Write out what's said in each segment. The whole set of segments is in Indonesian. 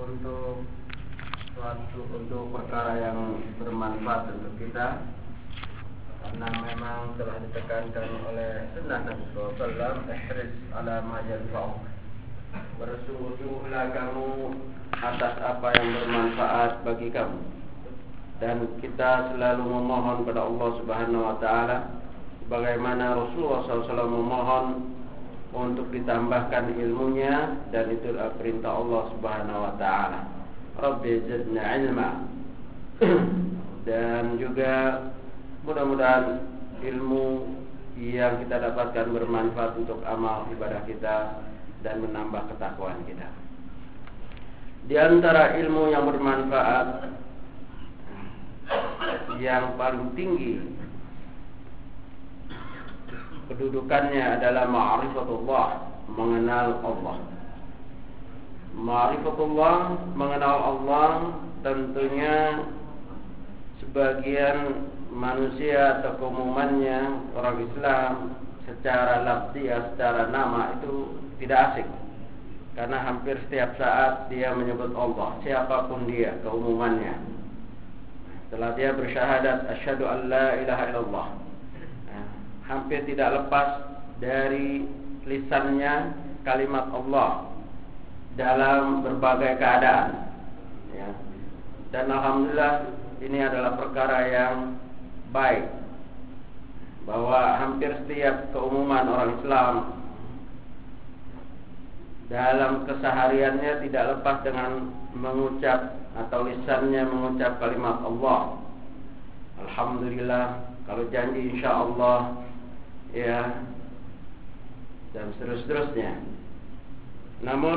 untuk perkara yang bermanfaat untuk kita, karena memang telah ditekankan oleh sunnah Nabi SAW, ihris ala ma yanfa'uk, bersungguh-sungguhlah kamu atas apa yang bermanfaat bagi kamu. Dan kita selalu memohon kepada Allah Subhanahu wa taala sebagaimana Rasulullah SAW memohon untuk ditambahkan ilmunya, dan itu adalah perintah Allah Subhanahu wa taala, Rabbi zidna ilma. Dan juga mudah-mudahan ilmu yang kita dapatkan bermanfaat untuk amal ibadah kita dan menambah ketakwaan kita. Di antara ilmu yang bermanfaat yang paling tinggi kedudukannya adalah ma'rifatullah, mengenal Allah. Ma'rifatullah, mengenal Allah, tentunya sebagian manusia atau keumumannya orang Islam secara lafziah, secara nama itu tidak asing, karena hampir setiap saat dia menyebut Allah, siapapun dia, keumumannya. Setelah dia bersyahadat asyhadu an la ilaha illallah, hampir tidak lepas dari lisannya kalimat Allah dalam berbagai keadaan, ya. Dan alhamdulillah ini adalah perkara yang baik, bahwa hampir setiap keumuman orang Islam dalam kesehariannya tidak lepas dengan mengucap atau lisannya mengucap kalimat Allah. Alhamdulillah, kalau janji insya Allah, ya, dan seterusnya. Namun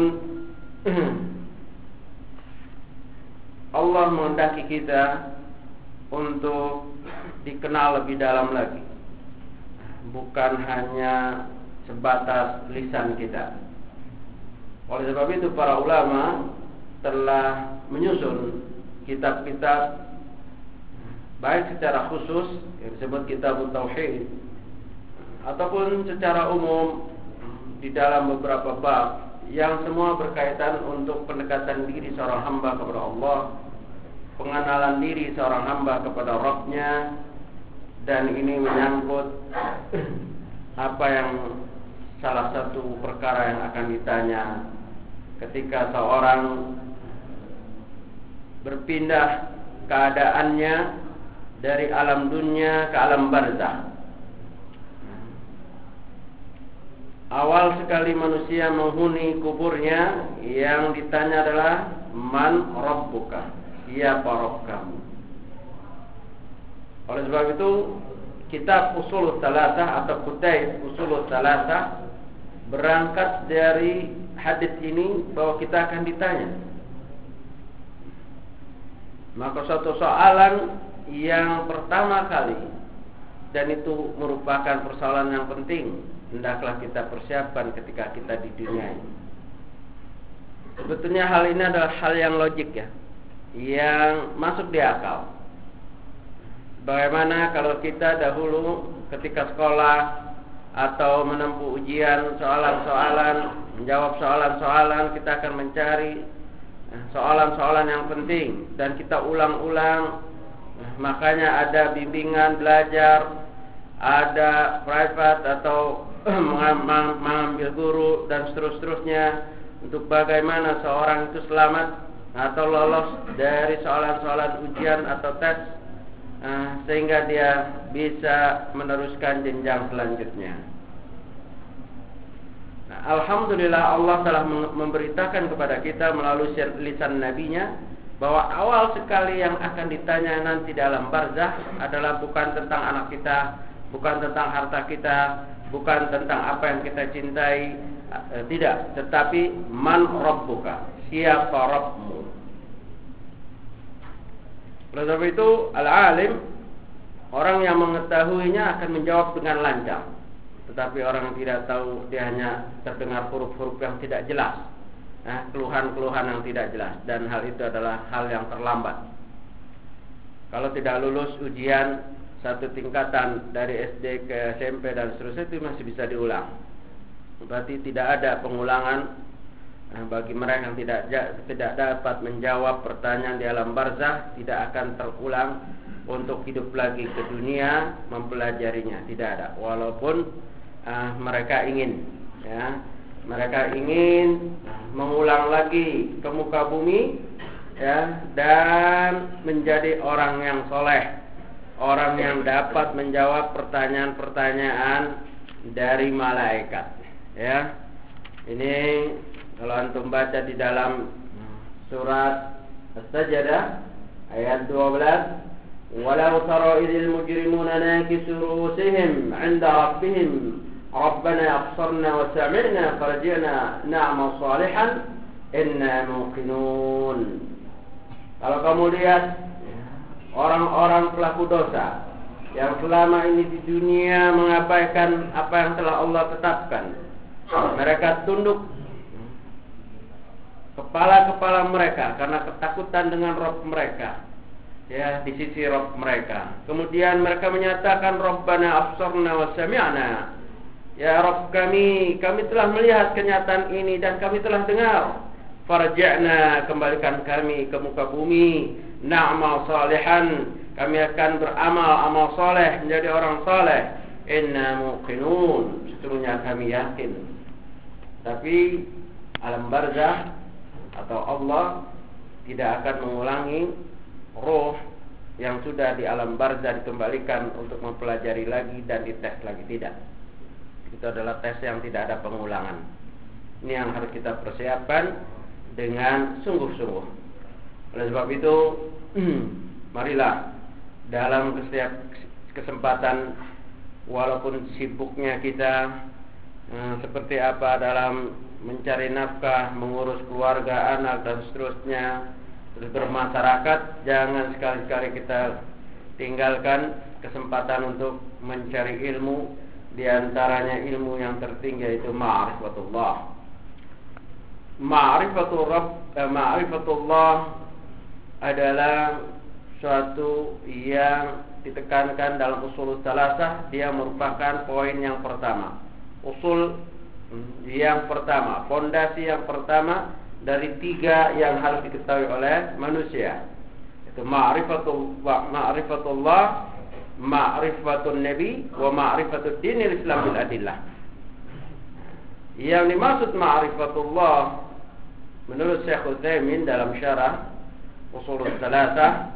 Allah menghendaki kita untuk dikenal lebih dalam lagi, bukan hanya sebatas lisan kita. Oleh sebab itu para ulama telah menyusun kitab-kitab, baik secara khusus yang disebut kitab tauhid, ataupun secara umum di dalam beberapa bab yang semua berkaitan untuk pendekatan diri seorang hamba kepada Allah, pengenalan diri seorang hamba kepada Rabb-nya. Dan ini menyangkut apa yang salah satu perkara yang akan ditanya ketika seorang berpindah keadaannya dari alam dunia ke alam barzakh. Awal sekali manusia menghuni kuburnya, yang ditanya adalah man rabbuka, siapa Rabb kamu. Oleh sebab itu kitab Ushul Tsalatsah atau Kutub Ushul Tsalatsah berangkat dari hadis ini bahwa kita akan ditanya. Maka suatu soalan yang pertama kali, dan itu merupakan persoalan yang penting, hendaklah kita persiapkan ketika kita di dunia ini. Sebetulnya hal ini adalah hal yang logik, ya, yang masuk di akal. Bagaimana kalau kita dahulu ketika sekolah atau menempuh ujian, soalan-soalan, menjawab soalan-soalan, kita akan mencari soalan-soalan yang penting dan kita ulang-ulang. Makanya ada bimbingan belajar, ada private atau mengambil guru dan seterusnya untuk bagaimana seorang itu selamat atau lolos dari soalan-soalan ujian atau tes, sehingga dia bisa meneruskan jenjang selanjutnya. Nah, alhamdulillah Allah telah memberitakan kepada kita melalui lisan nabinya bahwa awal sekali yang akan ditanya nanti dalam barzakh adalah bukan tentang anak kita, bukan tentang harta kita, bukan tentang apa yang kita cintai, tidak, tetapi man rabbuka, siapa Rabbmu. Oleh sebab itu al-alim, orang yang mengetahuinya akan menjawab dengan lancar. Tetapi orang yang tidak tahu, dia hanya terdengar huruf-huruf yang tidak jelas, keluhan-keluhan yang tidak jelas. Dan hal itu adalah hal yang terlambat. Kalau tidak lulus ujian satu tingkatan dari SD ke SMP dan seterusnya, itu masih bisa diulang. Berarti tidak ada pengulangan bagi mereka yang tidak dapat menjawab pertanyaan di alam barzakh, tidak akan terulang untuk hidup lagi ke dunia mempelajarinya, tidak ada. Walaupun mereka ingin, ya, mereka ingin mengulang lagi ke muka bumi, ya, dan menjadi orang yang soleh, orang yang dapat menjawab pertanyaan-pertanyaan dari malaikat. Ya, ini kalau antum baca di dalam surat As-Sajdah ayat 12, walau tara idil mujrimuna nakisu ru'usihim 'inda rabbihim rabbana absarna wa sami'na farji'na na'mal salihan inna muqinun. Kalau kamu lihat orang-orang pelaku dosa yang selama ini di dunia mengabaikan apa yang telah Allah tetapkan, mereka tunduk kepala-kepala mereka karena ketakutan dengan Rabb mereka, ya, di sisi Rabb mereka. Kemudian mereka menyatakan Rabbana absarna wa sami'na, ya Rabb kami telah melihat kenyataan ini dan kami telah dengar. Farji'na, kembalikan kami ke muka bumi, na'mal salihan, kami akan beramal amal soleh, menjadi orang soleh. Inna muqinun, seterusnya kami yakin. Tapi alam barzakh atau Allah tidak akan mengulangi roh yang sudah di alam barzakh dikembalikan untuk mempelajari lagi dan dites lagi, tidak. Itu adalah tes yang tidak ada pengulangan. Ini yang harus kita persiapkan dengan sungguh-sungguh. Oleh sebab itu, marilah dalam setiap kesempatan, walaupun sibuknya kita seperti apa dalam mencari nafkah, mengurus keluarga, anak dan seterusnya, terus bermasyarakat, jangan sekali-kali kita tinggalkan kesempatan untuk mencari ilmu. Di antaranya ilmu yang tertinggi yaitu ma'rifatullah. Ma'rifatullah adalah suatu yang ditekankan dalam usul salasah. Dia merupakan poin yang pertama, usul yang pertama, fondasi yang pertama dari 3 yang harus diketahui oleh manusia. Itu ma'rifatullah, ma'rifatun nabi, wa ma'rifatud dinil islam bil adillah. Yang dimaksud ma'rifatullah menurut Syekh Utsaimin dalam syarah usul salasah,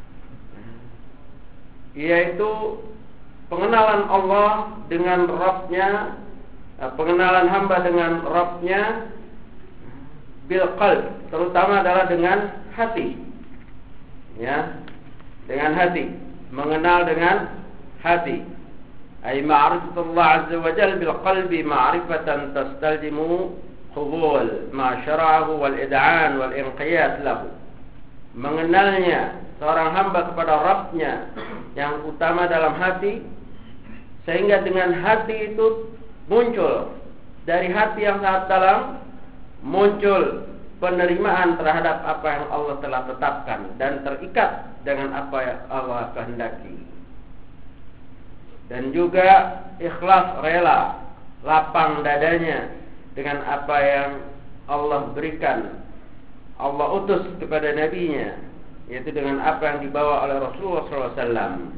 yaitu pengenalan Allah dengan Rabb-nya, pengenalan hamba dengan Rabb-nya bil qalb, terutama adalah dengan hati, ya, dengan hati, mengenal dengan hati. Ay ma'rifatullah azza wa jalla bil qalbi ma'rifatan tastalzimu qubul ma syara'ahu wal id'an wal inqiyad lahu. Mengenalnya seorang hamba kepada Rabb-nya yang utama dalam hati, sehingga dengan hati itu muncul, dari hati yang sangat dalam muncul penerimaan terhadap apa yang Allah telah tetapkan dan terikat dengan apa yang Allah kehendaki. Dan juga ikhlas, rela, lapang dadanya dengan apa yang Allah berikan, Allah utus kepada nabinya, yaitu dengan apa yang dibawa oleh Rasulullah SAW.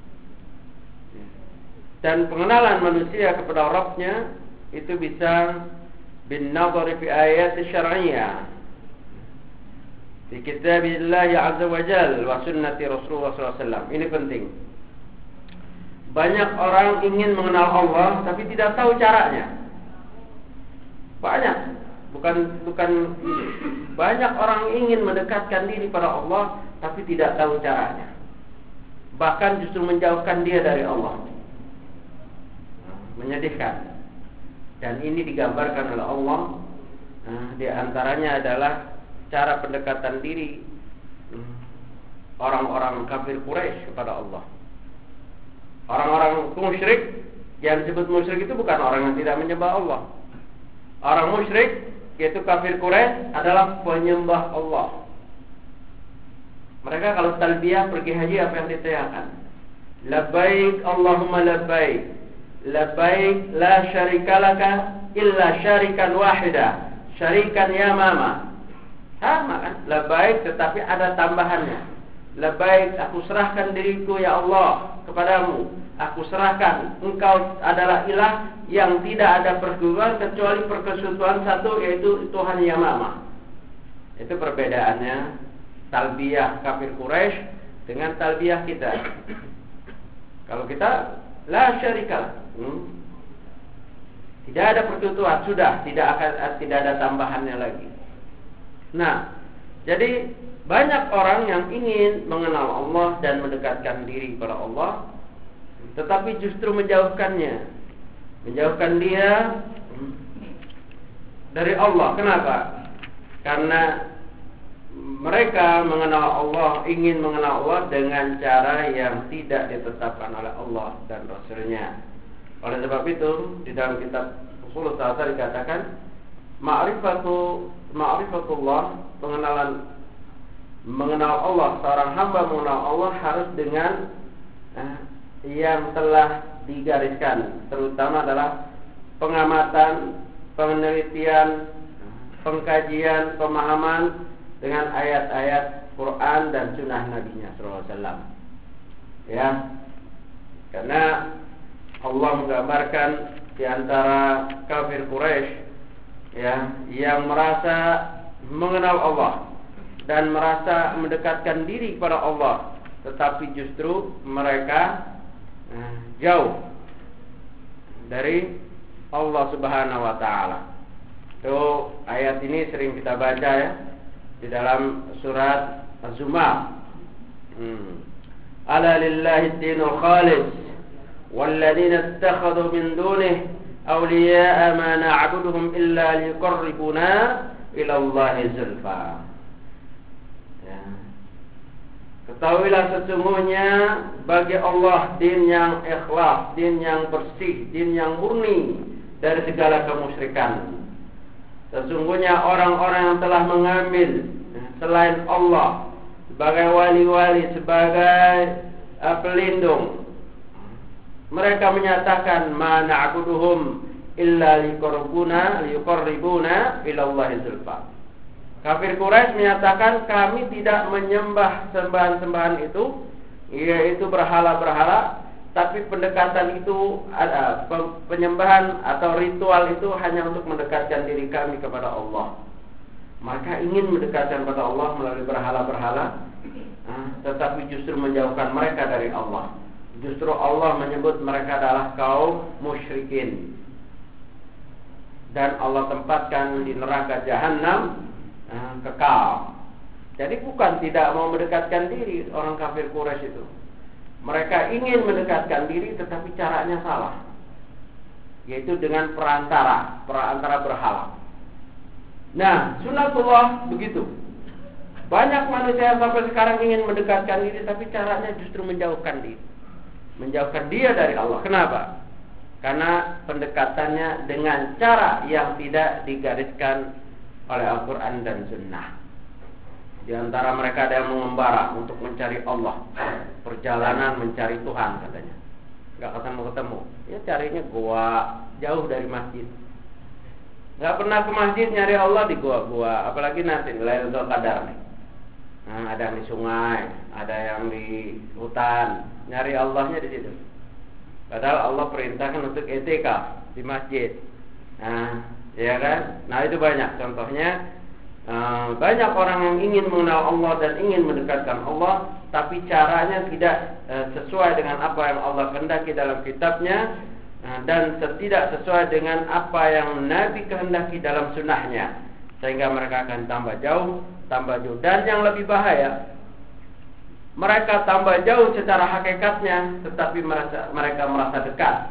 Dan pengenalan manusia kepada Rabb-nya itu bisa bin nazar fi ayat syar'iyyah fi kitabillah azza wa jalla wa sunnati Rasulullah SAW. Ini penting. Banyak orang ingin mengenal Allah tapi tidak tahu caranya. Banyak, bukan banyak orang ingin mendekatkan diri pada Allah tapi tidak tahu caranya. Bahkan justru menjauhkan dia dari Allah. Menyedihkan. Dan ini digambarkan oleh Allah. Di antaranya adalah cara pendekatan diri orang-orang kafir Quraisy kepada Allah. Orang-orang musyrik, yang disebut musyrik itu bukan orang yang tidak menyembah Allah. Orang musyrik, yaitu kafir Quraisy, adalah penyembah Allah. Mereka kalau talbiyah pergi haji, apa yang diteriakkan? Labbaik Allahumma labbaik, labbaik la syarika laka illa syarikan wahida, syarikan ya mama. Sama kan? Labbaik tetapi ada tambahannya. Labbaik, aku serahkan diriku ya Allah kepadamu. Aku serahkan, engkau adalah ilah yang tidak ada persekutuan kecuali persekutuan satu, yaitu Tuhan ya mama. Itu perbedaannya talbiyah kafir Quraisy dengan talbiyah kita. Kalau kita la syarika, tidak ada persekutuan, sudah tidak ada tambahannya lagi. Nah, jadi banyak orang yang ingin mengenal Allah dan mendekatkan diri kepada Allah, tetapi justru menjauhkannya, menjauhkan dia dari Allah. Kenapa? Karena mereka mengenal Allah, ingin mengenal Allah dengan cara yang tidak ditetapkan oleh Allah dan Rasulnya. Oleh sebab itu, di dalam kitab Ushul Thalatthah dikatakan, ma'rifatullah, mengenal Allah, seorang hamba mengenal Allah harus dengan yang telah digariskan, terutama adalah pengamatan, penelitian, pengkajian, pemahaman dengan ayat-ayat Quran dan Sunnah Nabi-Nya SAW. Ya, karena Allah menggambarkan di antara kafir Quraisy, ya, yang merasa mengenal Allah dan merasa mendekatkan diri kepada Allah, tetapi justru mereka jauh dari Allah Subhanahu wa taala. Itu ayat ini sering kita baca ya di dalam surat Az-Zumar. Ala lillahi ad-dinul khalis walladzina ittakhadhu min dunihi awliya'a ma na'buduhum illa liqarribuna ila Allahi zulfa. Ketahuilah sesungguhnya bagi Allah din yang ikhlas, din yang bersih, din yang murni dari segala kemusyrikan. Sesungguhnya orang-orang yang telah mengambil selain Allah sebagai wali-wali, sebagai pelindung, mereka menyatakan ma na'buduhum illa liqarribuna ila Allahi zulfa. Kafir Quraisy menyatakan kami tidak menyembah sembahan-sembahan itu, yaitu berhala-berhala, tapi pendekatan itu ada penyembahan atau ritual itu hanya untuk mendekatkan diri kami kepada Allah. Mereka ingin mendekatkan kepada Allah melalui berhala-berhala, tetapi justru menjauhkan mereka dari Allah. Justru Allah menyebut mereka adalah kaum musyrikin, dan Allah tempatkan di neraka Jahannam kekal. Jadi bukan tidak mau mendekatkan diri orang kafir Quraisy itu. Mereka ingin mendekatkan diri tetapi caranya salah, yaitu dengan perantara berhala. Nah, sunatullah begitu. Banyak manusia sampai sekarang ingin mendekatkan diri tapi caranya justru menjauhkan diri, menjauhkan dia dari Allah. Kenapa? Karena pendekatannya dengan cara yang tidak digariskan oleh Al-Quran dan Sunnah. Di antara mereka ada yang mengembara untuk mencari Allah, perjalanan mencari Tuhan katanya. Gak ketemu, ya carinya gua jauh dari masjid. Gak pernah ke masjid, nyari Allah di gua-gua. Apalagi nanti Lailatul Qadar nih. Nah, ada yang di sungai, ada yang di hutan, nyari Allahnya di situ. Padahal Allah perintahkan untuk i'tikaf di masjid. Nah, ya kan? Nah, itu banyak contohnya. Banyak orang yang ingin mengenal Allah dan ingin mendekatkan Allah, tapi caranya tidak sesuai dengan apa yang Allah kehendaki dalam kitabnya, dan tidak sesuai dengan apa yang Nabi kehendaki dalam sunnahnya, sehingga mereka akan tambah jauh. Dan yang lebih bahaya, mereka tambah jauh secara hakikatnya, tetapi mereka merasa dekat.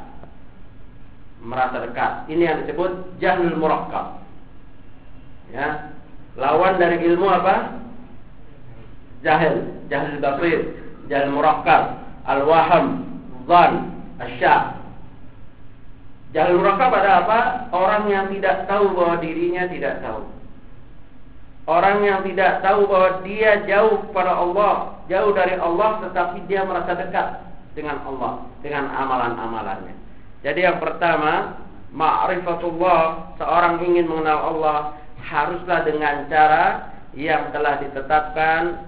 Ini yang disebut jahlul murakkab. Ya, lawan dari ilmu apa? Jahil basir, jahil murakkab, al-waham, dhan, asyak. Jahil murakkab ada apa? Orang yang tidak tahu bahwa dirinya tidak tahu. Orang yang tidak tahu bahwa dia jauh kepada Allah, jauh dari Allah, tetapi dia merasa dekat dengan Allah, dengan amalan-amalannya. Jadi yang pertama, ma'rifatullah, seorang ingin mengenal Allah haruslah dengan cara yang telah ditetapkan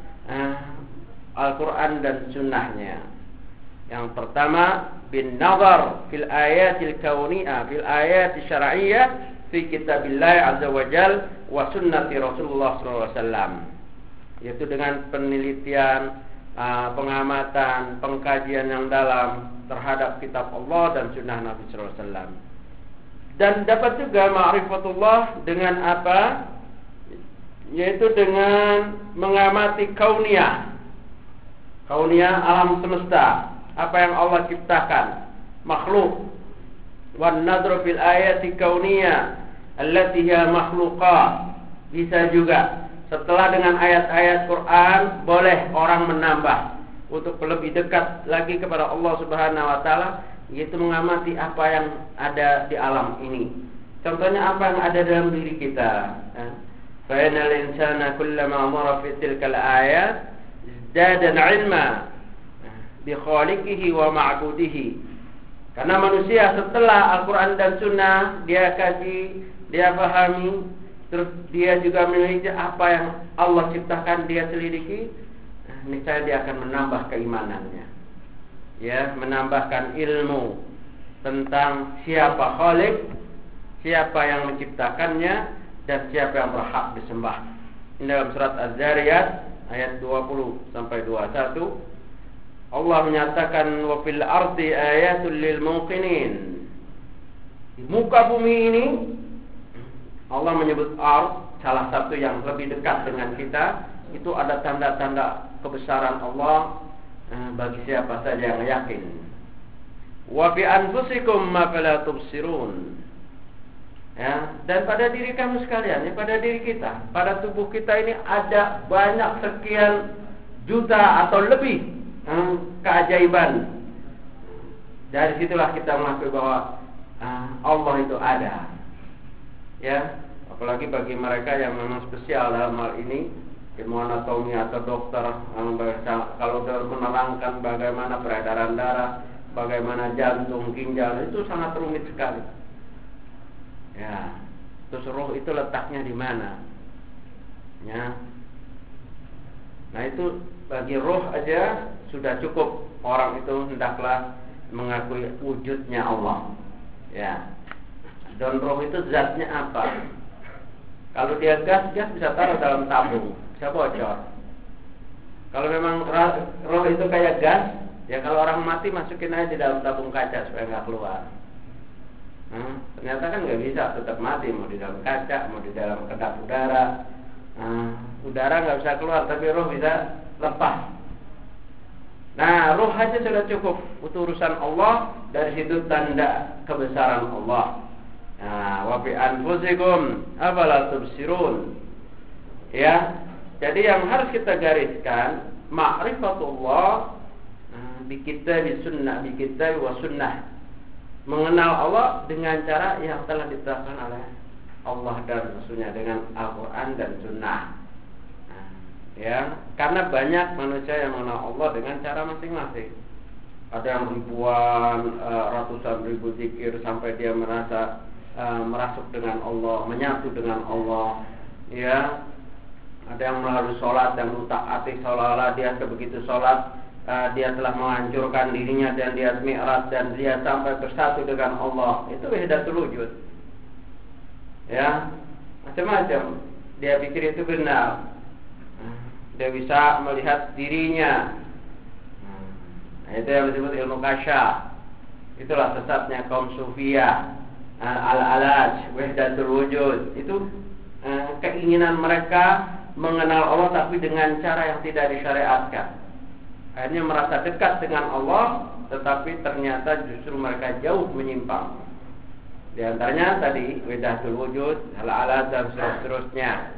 Al-Quran dan Sunnahnya. Yang pertama, bin nazar fil ayatil kauniyah, fil ayatil syar'iyyah fi kitabillah azza wa jal wa sunnati Rasulullah sallallahu alaihi wasallam. Yaitu dengan penelitian, pengamatan, pengkajian yang dalam terhadap kitab Allah dan sunnah Nabi sallallahu alaihi wasallam. Dan dapat juga ma'rifatullah dengan apa? Yaitu dengan mengamati kauniyah. Kauniyah alam semesta, apa yang Allah ciptakan, makhluk. Wan nadru fil ayati kauniyah allati hiya makhluqah. Bisa juga setelah dengan ayat-ayat Quran boleh orang menambah untuk lebih dekat lagi kepada Allah Subhanahu wa taala, yaitu mengamati apa yang ada di alam ini. Contohnya apa yang ada dalam diri kita. Fa inal insana kullama mara fi tilkal ayat izdada 'ilma bi khaliqihi wa ma'budihi. Karena manusia setelah Al-Quran dan Sunnah dia kaji, dia pahami, terus dia juga memiliki apa yang Allah ciptakan, dia selidiki, niscaya dia akan menambah keimanannya. Ya, menambahkan ilmu tentang siapa Khalik, siapa yang menciptakannya, dan siapa yang berhak disembah. Ini dalam surat Az-Zariyat ayat 20 sampai 21. Allah menyatakan wa fil ardi ayatul lil muqinin. Di muka bumi ini Allah menyebut ard, salah satu yang lebih dekat dengan kita, itu ada tanda-tanda kebesaran Allah bagi siapa saja yang yakin. Wa fi anfusikum ma fala tubsirun. Ya, dan pada diri kamu sekalian, pada diri kita, pada tubuh kita ini ada banyak sekian juta atau lebih keajaiban. Dari situlah kita mengakui bahwa Allah itu ada. Ya, apalagi bagi mereka yang memang spesial dalam hal ini, ilmu anatomi atau dokter, kalau menerangkan bagaimana peredaran darah, bagaimana jantung, ginjal, itu sangat rumit sekali. Ya, terus roh itu letaknya di mana? Ya. Nah, itu bagi roh aja sudah cukup, orang itu hendaklah mengakui wujudnya Allah. Ya. Dan roh itu zatnya apa? Kalau dia gas bisa taruh dalam tabung, bisa bocor. Kalau memang roh itu kayak gas, ya kalau orang mati masukin aja di dalam tabung kaca supaya nggak keluar. Ternyata kan nggak bisa, tetap mati, mau di dalam kaca, mau di dalam kedap udara. Udara nggak bisa keluar, tapi roh bisa lepas. Nah, roh aja sudah cukup untuk urusan Allah. Dari situ tanda kebesaran Allah. Wa fi anfusikum afala tubsirun. Ya, jadi yang harus kita gariskan ma'rifatullah bi kitab sunnah, bi kitab wa sunnah. Mengenal Allah dengan cara yang telah ditetapkan oleh Allah dan Rasulnya, dengan Al-Quran dan Sunnah. Ya, karena banyak manusia yang mengenal Allah dengan cara masing-masing. Ada yang ribuan, ratusan ribu zikir sampai dia merasa merasuk dengan Allah, menyatu dengan Allah. Ya, ada yang melalui sholat yang mutaati seolah-olah dia begitu sholat dia telah menghancurkan dirinya dan dia mi'raj dan dia sampai bersatu dengan Allah. Itu wahdatul wujud. Ya, macam-macam. Dia pikir itu benar. Dia bisa melihat dirinya. Itu yang disebut ilmu kasyaf. Itulah sesatnya kaum sufiyah, al-alaj, wahdatul wujud. Itu keinginan mereka mengenal Allah tapi dengan cara yang tidak disyariatkan. Akhirnya merasa dekat dengan Allah, tetapi ternyata justru mereka jauh menyimpang. Di antaranya tadi wahdatul wujud, al-alaj dan seterusnya.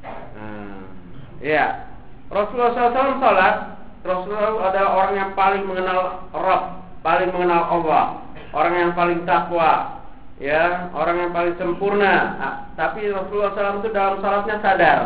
Ya, Rasulullah SAW salat. Rasulullah adalah orang yang paling mengenal Rabb, paling mengenal Allah, orang yang paling takwa, ya, orang yang paling sempurna. Tapi Rasulullah SAW itu dalam salatnya sadar.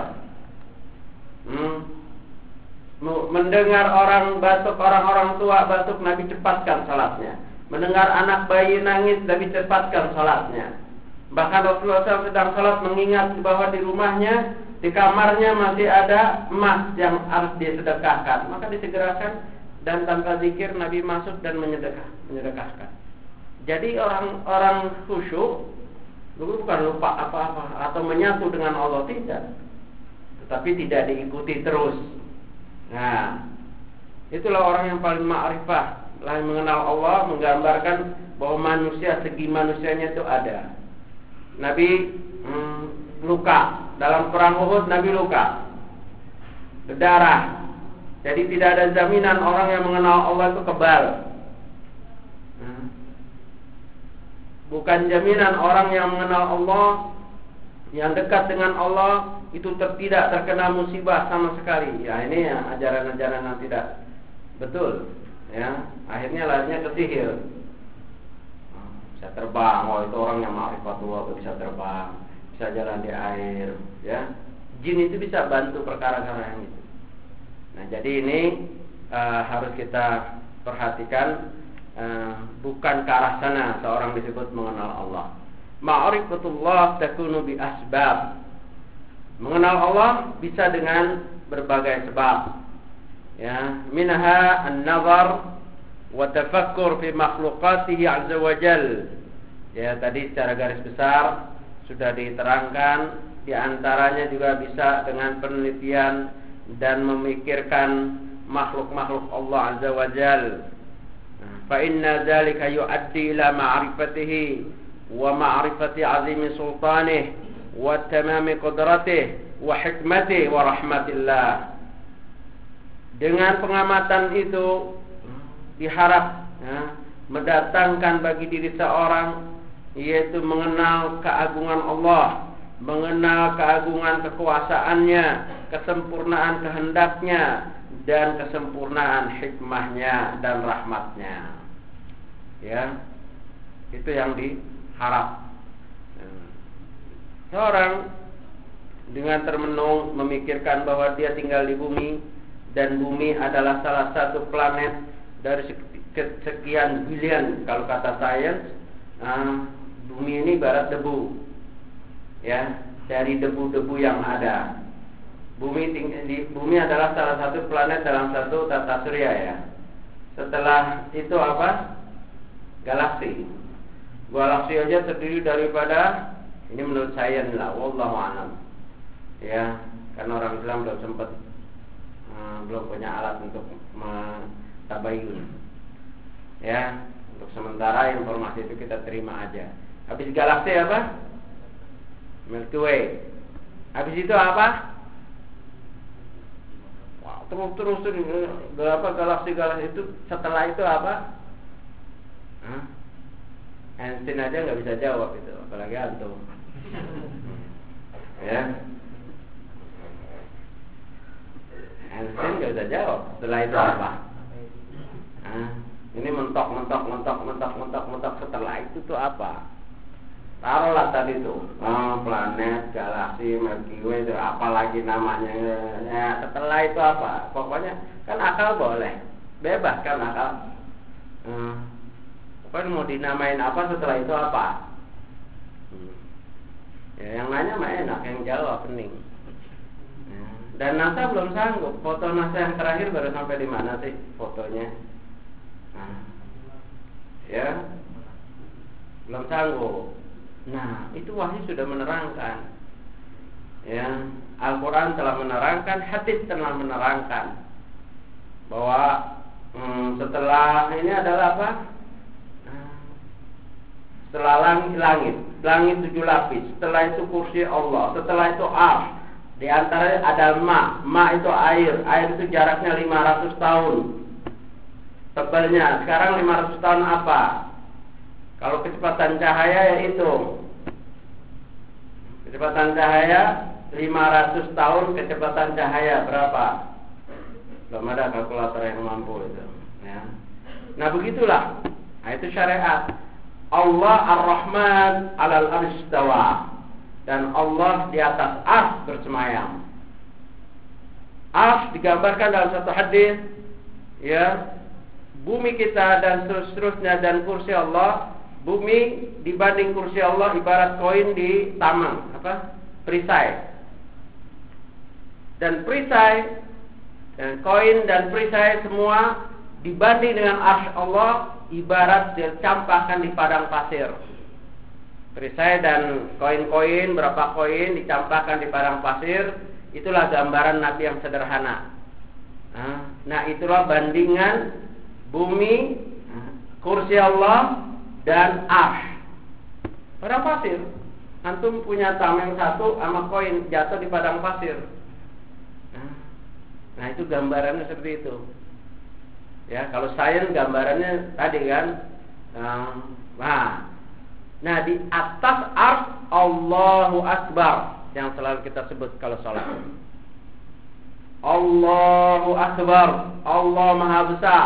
Mendengar orang batuk, orang tua batuk, Nabi cepatkan salatnya. Mendengar anak bayi nangis, Nabi cepatkan salatnya. Bahkan Rasulullah SAW sedang sholat mengingat bahwa di rumahnya, di kamarnya masih ada emas yang harus disedekahkan. Maka disegerakan dan tanpa zikir Nabi masuk dan menyedekahkan. Jadi orang khusyuk bukan lupa apa-apa atau menyatu dengan Allah, tidak. Tetapi tidak diikuti terus. Nah, itulah orang yang paling ma'rifah, yang mengenal Allah, menggambarkan bahwa manusia, segi manusianya itu ada. Nabi luka dalam perang Uhud, Nabi luka, berdarah. Jadi tidak ada jaminan orang yang mengenal Allah itu kebal. Bukan jaminan orang yang mengenal Allah, yang dekat dengan Allah itu tidak terkena musibah sama sekali. Ya, ini ya ajaran-ajaran yang tidak betul. Ya, akhirnya larinya ke sihir. Bisa terbang, itu orang yang ma'rifatullah, bisa terbang, bisa jalan di air. Ya, jin itu bisa bantu perkara-perkara yang itu. Nah, jadi ini harus kita perhatikan. Bukan ke arah sana seorang disebut mengenal Allah. Ma'rifatullah takunu bi asbab. Mengenal Allah bisa dengan berbagai sebab. Ya, minha an-nazar wa tafakkur fi makhluqatihi 'azza wa jal. Ya, tadi secara garis besar sudah diterangkan, di antaranya juga bisa dengan penelitian dan memikirkan makhluk-makhluk Allah 'azza wa jal. Fa inna dzalika yu'addi ila ma'rifatihi wa ma'rifati 'azimi sultanih wa tamami qudratihi wa hikmatihi wa rahmatillah. Dengan pengamatan itu diharap mendatangkan bagi diri seorang yaitu mengenal keagungan Allah, mengenal keagungan kekuasaannya, kesempurnaan kehendaknya, dan kesempurnaan hikmahnya dan rahmatnya. Ya, itu yang diharap. Seorang dengan termenung memikirkan bahwa dia tinggal di bumi, dan bumi adalah salah satu planet dari sekian bilion, kalau kata sains, bumi ini ibarat debu. Ya, dari debu-debu yang ada. Bumi adalah salah satu planet dalam satu tata surya, ya. Setelah itu apa? Galaksi. Galaksi aja terdiri daripada, ini menurut sains lah, wallahu a'lam. Ya, karena orang Islam belum sempat, belum punya alat untuk tabayun. Ya, untuk sementara informasi itu kita terima aja. Habis galaksi apa? Milky Way. Habis itu apa? Terus berapa galaksi itu. Setelah itu apa? Einstein aja nggak bisa jawab itu, apalagi antum. Ya, Einstein nggak bisa jawab. Setelah itu apa? Ini mentok. Setelah itu tuh apa? Taruhlah tadi tuh planet, galaksi, Milky Way, itu apalagi namanya. Ya, setelah itu apa? Pokoknya kan akal boleh, bebas kan akal. Pokoknya mau dinamain apa, setelah itu apa? Ya, yang nanya mah enak, yang jawab pening. Dan NASA belum sanggup. Foto NASA yang terakhir baru sampai di mana sih fotonya? Ya, belum sanggup. Nah, itu wahyu sudah menerangkan. Ya, Al-Quran telah menerangkan, hadis telah menerangkan bahwa setelah ini adalah apa? Setelah langit 7 lapis. Setelah itu kursi Allah. Setelah itu arsy. Di antaranya ada ma itu air itu jaraknya 500 tahun tebalnya. Sekarang 500 tahun apa? Kalau kecepatan cahaya, yaitu kecepatan cahaya 500 tahun, kecepatan cahaya berapa? Belum ada kalkulator yang mampu itu, ya. Nah, begitulah. Nah, itu syariat. Allah Ar-Rahman 'alal 'arsy istawa. Dan Allah di atas arsy bersemayam. Arsy digambarkan dalam satu hadis, ya, bumi kita dan seterusnya dan kursi Allah bumi dibanding kursi Allah ibarat koin di tamang, perisai. Dan perisai, dan koin dan perisai semua dibanding dengan arsy Allah ibarat dicampakkan di padang pasir. Perisai dan koin-koin, berapa koin dicampakkan di padang pasir, itulah gambaran Nabi yang sederhana. Nah, itulah bandingan bumi, kursi Allah dan arsy. Padang pasir. Antum punya tameng satu sama koin jatuh di padang pasir. Nah, itu gambarannya seperti itu. Ya, kalau sains gambarannya tadi kan. Nah, di atas arsy Allahu Akbar yang selalu kita sebut kalau sholat. Allahu Akbar, Allah Maha Besar.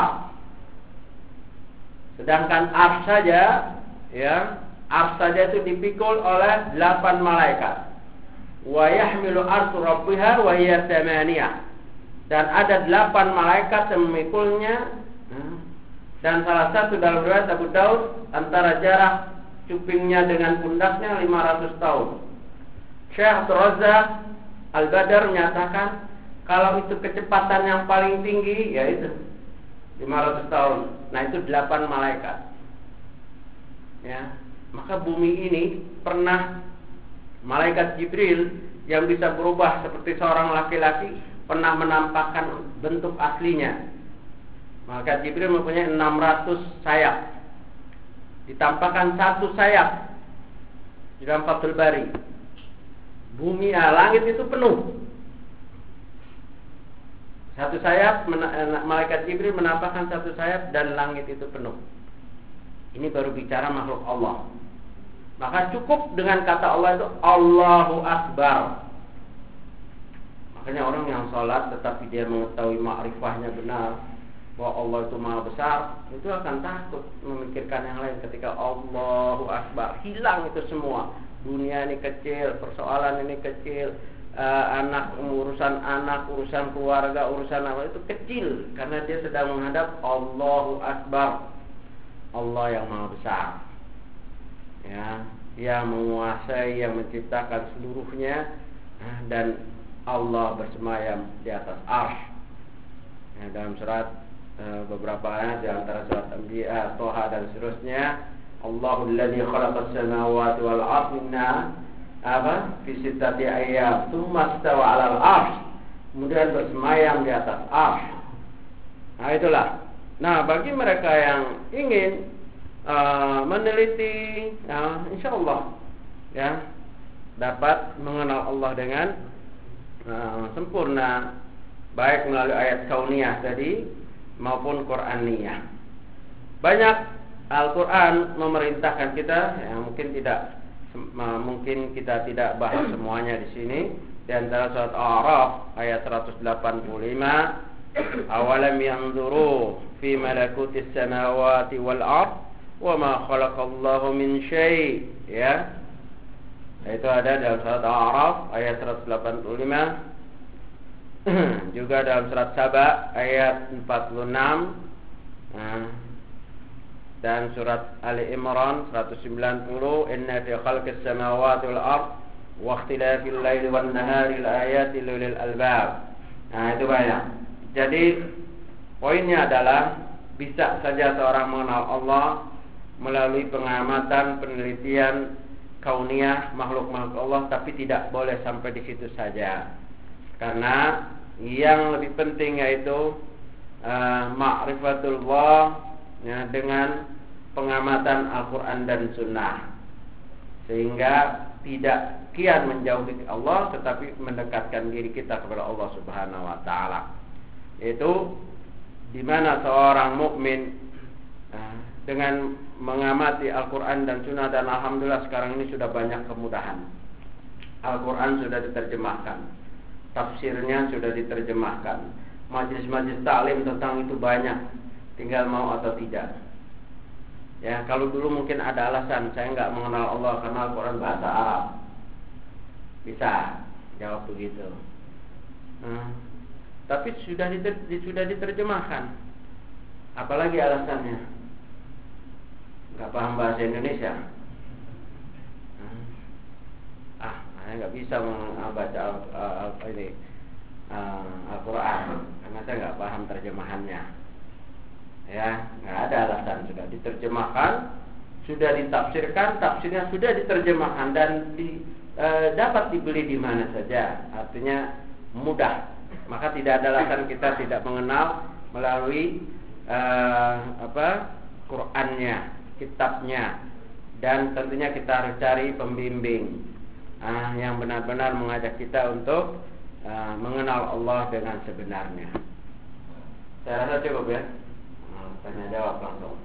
Sedangkan arsy saja, ya, arsy saja itu dipikul oleh 8 malaikat. Wa yahmilu arsy rabbiha wa hiya 8. Dan ada 8 malaikat yang memikulnya. Dan salah satu dalam riwayat Abu Daud, antara jarak cupingnya dengan pundaknya 500 tahun. Syekh Abdul Razak Al-Badar menyatakan kalau itu kecepatan yang paling tinggi, yaitu 500 tahun. Nah, itu 8 malaikat. Ya, maka bumi ini pernah malaikat Jibril yang bisa berubah seperti seorang laki-laki pernah menampakkan bentuk aslinya. Maka Jibril mempunyai 600 sayap. Ditampakkan satu sayap di dalam Fathul Bari. Bumi, langit itu penuh. Satu sayap, malaikat Jibril menampakkan satu sayap dan langit itu penuh. Ini baru bicara makhluk Allah. Maka cukup dengan kata Allah itu Allahu Akbar. Makanya orang yang sholat tetapi dia mengetahui ma'rifahnya benar bahwa Allah itu Maha Besar, itu akan takut memikirkan yang lain. Ketika Allahu Akbar, hilang itu semua. Dunia ini kecil, persoalan ini kecil, urusan anak, urusan keluarga, urusan apa itu kecil, karena dia sedang menghadap Allahu Akbar, Allah yang Maha Besar. Ya, yang menguasai, yang menciptakan seluruhnya, dan Allah bersemayam di atas arsy. Ya, dalam surat beberapa ayat di antara surat Anbiya, Toha dan seterusnya, Allahul ladzi khalaqas samawati wal arda fi sittati ayyam tsumma istawa 'alal arsy, kemudian bersemayam di atas arsy. Nah, itulah. Nah, bagi mereka yang ingin meneliti, insyaallah ya dapat mengenal Allah dengan sempurna, baik melalui ayat kauniyah tadi maupun Qur'aniyah. Banyak Al-Quran memerintahkan kita, mungkin kita tidak bahas semuanya di sini. Di antara surat Al-A'raf ayat 185, awalam yanzuru fi malakutis samawati wal ard wa ma khalaqallahu min syai', ya. Itu ada dalam surat Al-A'raf ayat 185. Juga dalam surat Saba ayat 46. Dan surat Ali Imran 190, inna fi khalqis samawati wal ard wa ikhtilafil laili wan nahari laayatin lil albab. Nah, itu banyak. Jadi poinnya adalah bisa saja seorang mengenal Allah melalui pengamatan, penelitian kauniyah makhluk-makhluk Allah, tapi tidak boleh sampai di situ saja. Karena yang lebih penting yaitu ma'rifatullah, ya, dengan pengamatan Al-Quran dan Sunnah, sehingga tidak kian menjauhi Allah tetapi mendekatkan diri kita kepada Allah Subhanahu wa taala. Yaitu di mana seorang mukmin dengan mengamati Al-Quran dan Sunnah, dan alhamdulillah sekarang ini sudah banyak kemudahan. Al-Quran sudah diterjemahkan, tafsirnya sudah diterjemahkan, majelis-majelis taklim tentang itu banyak, tinggal mau atau tidak. Ya, kalau dulu mungkin ada alasan saya nggak mengenal Allah karena Al-Quran bahasa Arab, bisa jawab begitu. Tapi sudah diterjemahkan, apalagi alasannya? nggak paham bahasa Indonesia. Saya nggak bisa membaca Al-Quran karena saya nggak paham terjemahannya. Ya, nggak ada alasan, sudah diterjemahkan, sudah ditafsirkan, tafsirnya sudah diterjemahkan dan dapat dibeli di mana saja. Artinya mudah. Maka tidak ada alasan kita tidak mengenal melalui Qurannya, kitabnya, dan tentunya kita harus cari pembimbing yang benar-benar mengajak kita untuk mengenal Allah dengan sebenarnya. Saya rasa cukup ya. Tanya jawab langsung.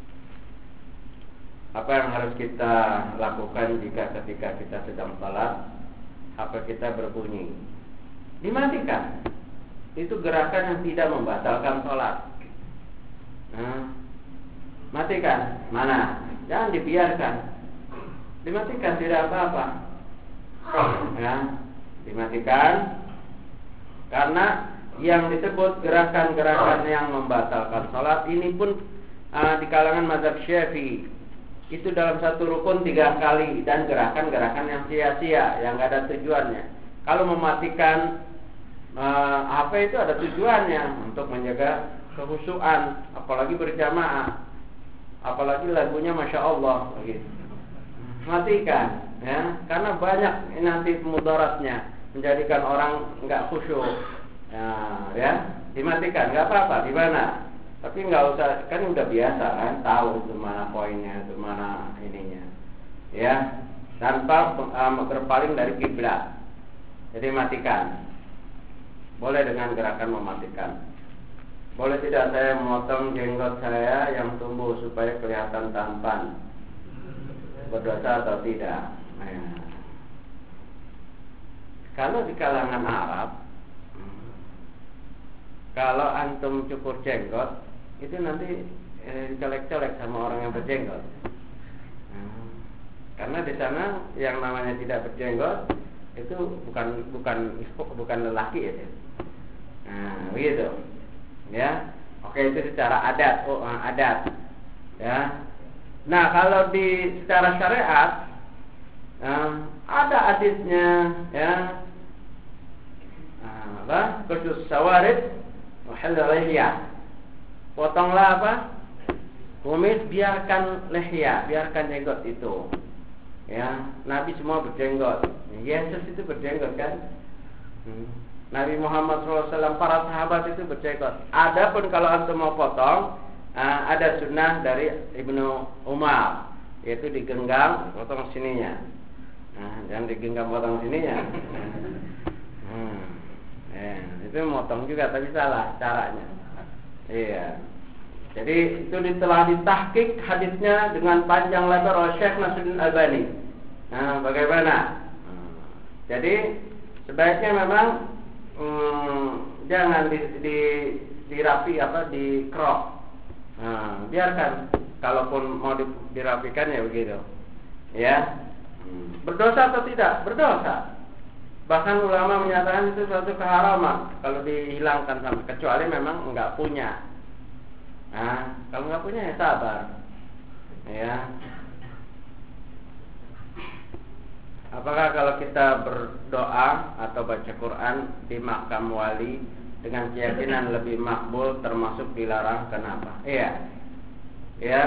Apa yang harus kita lakukan jika ketika kita sedang salat HP kita berbunyi? Dimatikan. Itu gerakan yang tidak membatalkan salat. Matikan. Mana? Jangan dibiarkan. Dimatikan, tidak apa-apa. Ya, dimatikan. Karena yang disebut gerakan-gerakan yang membatalkan salat ini pun di kalangan mazhab Syafi'i itu dalam satu rukun 3 kali dan gerakan-gerakan yang sia-sia yang nggak ada tujuannya. Kalau mematikan HP itu ada tujuannya untuk menjaga kekhusyuan, apalagi berjamaah, apalagi lagunya Masya Allah begitu. Matikan, ya, karena banyak nanti mudaratnya menjadikan orang nggak khusyuk. Ya, dimatikan, nggak apa-apa, di mana? Tapi nggak usah, kan udah biasa kan, tahu itu mana poinnya, itu mana ininya, ya, tanpa berpaling dari kiblat. Jadi matikan. Boleh dengan gerakan mematikan. Boleh tidak saya memotong jenggot saya yang tumbuh supaya kelihatan tampan? Berdosa atau tidak? Kalau di kalangan Arab, kalau antum cukur jenggot, itu nanti dicolek-colek sama orang yang berjenggot. Karena di sana yang namanya tidak berjenggot itu bukan lelaki ya. Begitu. Ya. Oke, itu secara adat. Adat. Ya. Nah, kalau di secara syariat ada hadisnya, ya. Khusus sawarid lihya. Potonglah kumis, biarkan lihya, biarkan jenggot itu. Ya, Nabi semua berjenggot. Yesus itu berjenggot kan? Nabi Muhammad SAW, para sahabat itu berjenggot. Adapun kalau antum mau potong, ada sunnah dari Ibnu Umar, yaitu digenggam, potong sininya. Jangan digenggam, potong sininya. Itu motong juga tapi salah caranya. Iya. Jadi itu telah ditahqiq hadisnya dengan panjang lebar oleh Syekh Nasruddin Albani. Bagaimana? Jadi sebaiknya memang jangan dirapi di crop. Biarkan. Kalaupun mau dirapikan ya begitu. Ya. Berdosa atau tidak? Berdosa. Bahkan ulama menyatakan itu suatu keharaman kalau dihilangkan sama, kecuali memang enggak punya. Kalau enggak punya ya sabar. Ya. Apakah kalau kita berdoa atau baca Quran di makam wali dengan keyakinan lebih makbul termasuk dilarang? Kenapa? Iya. Ya.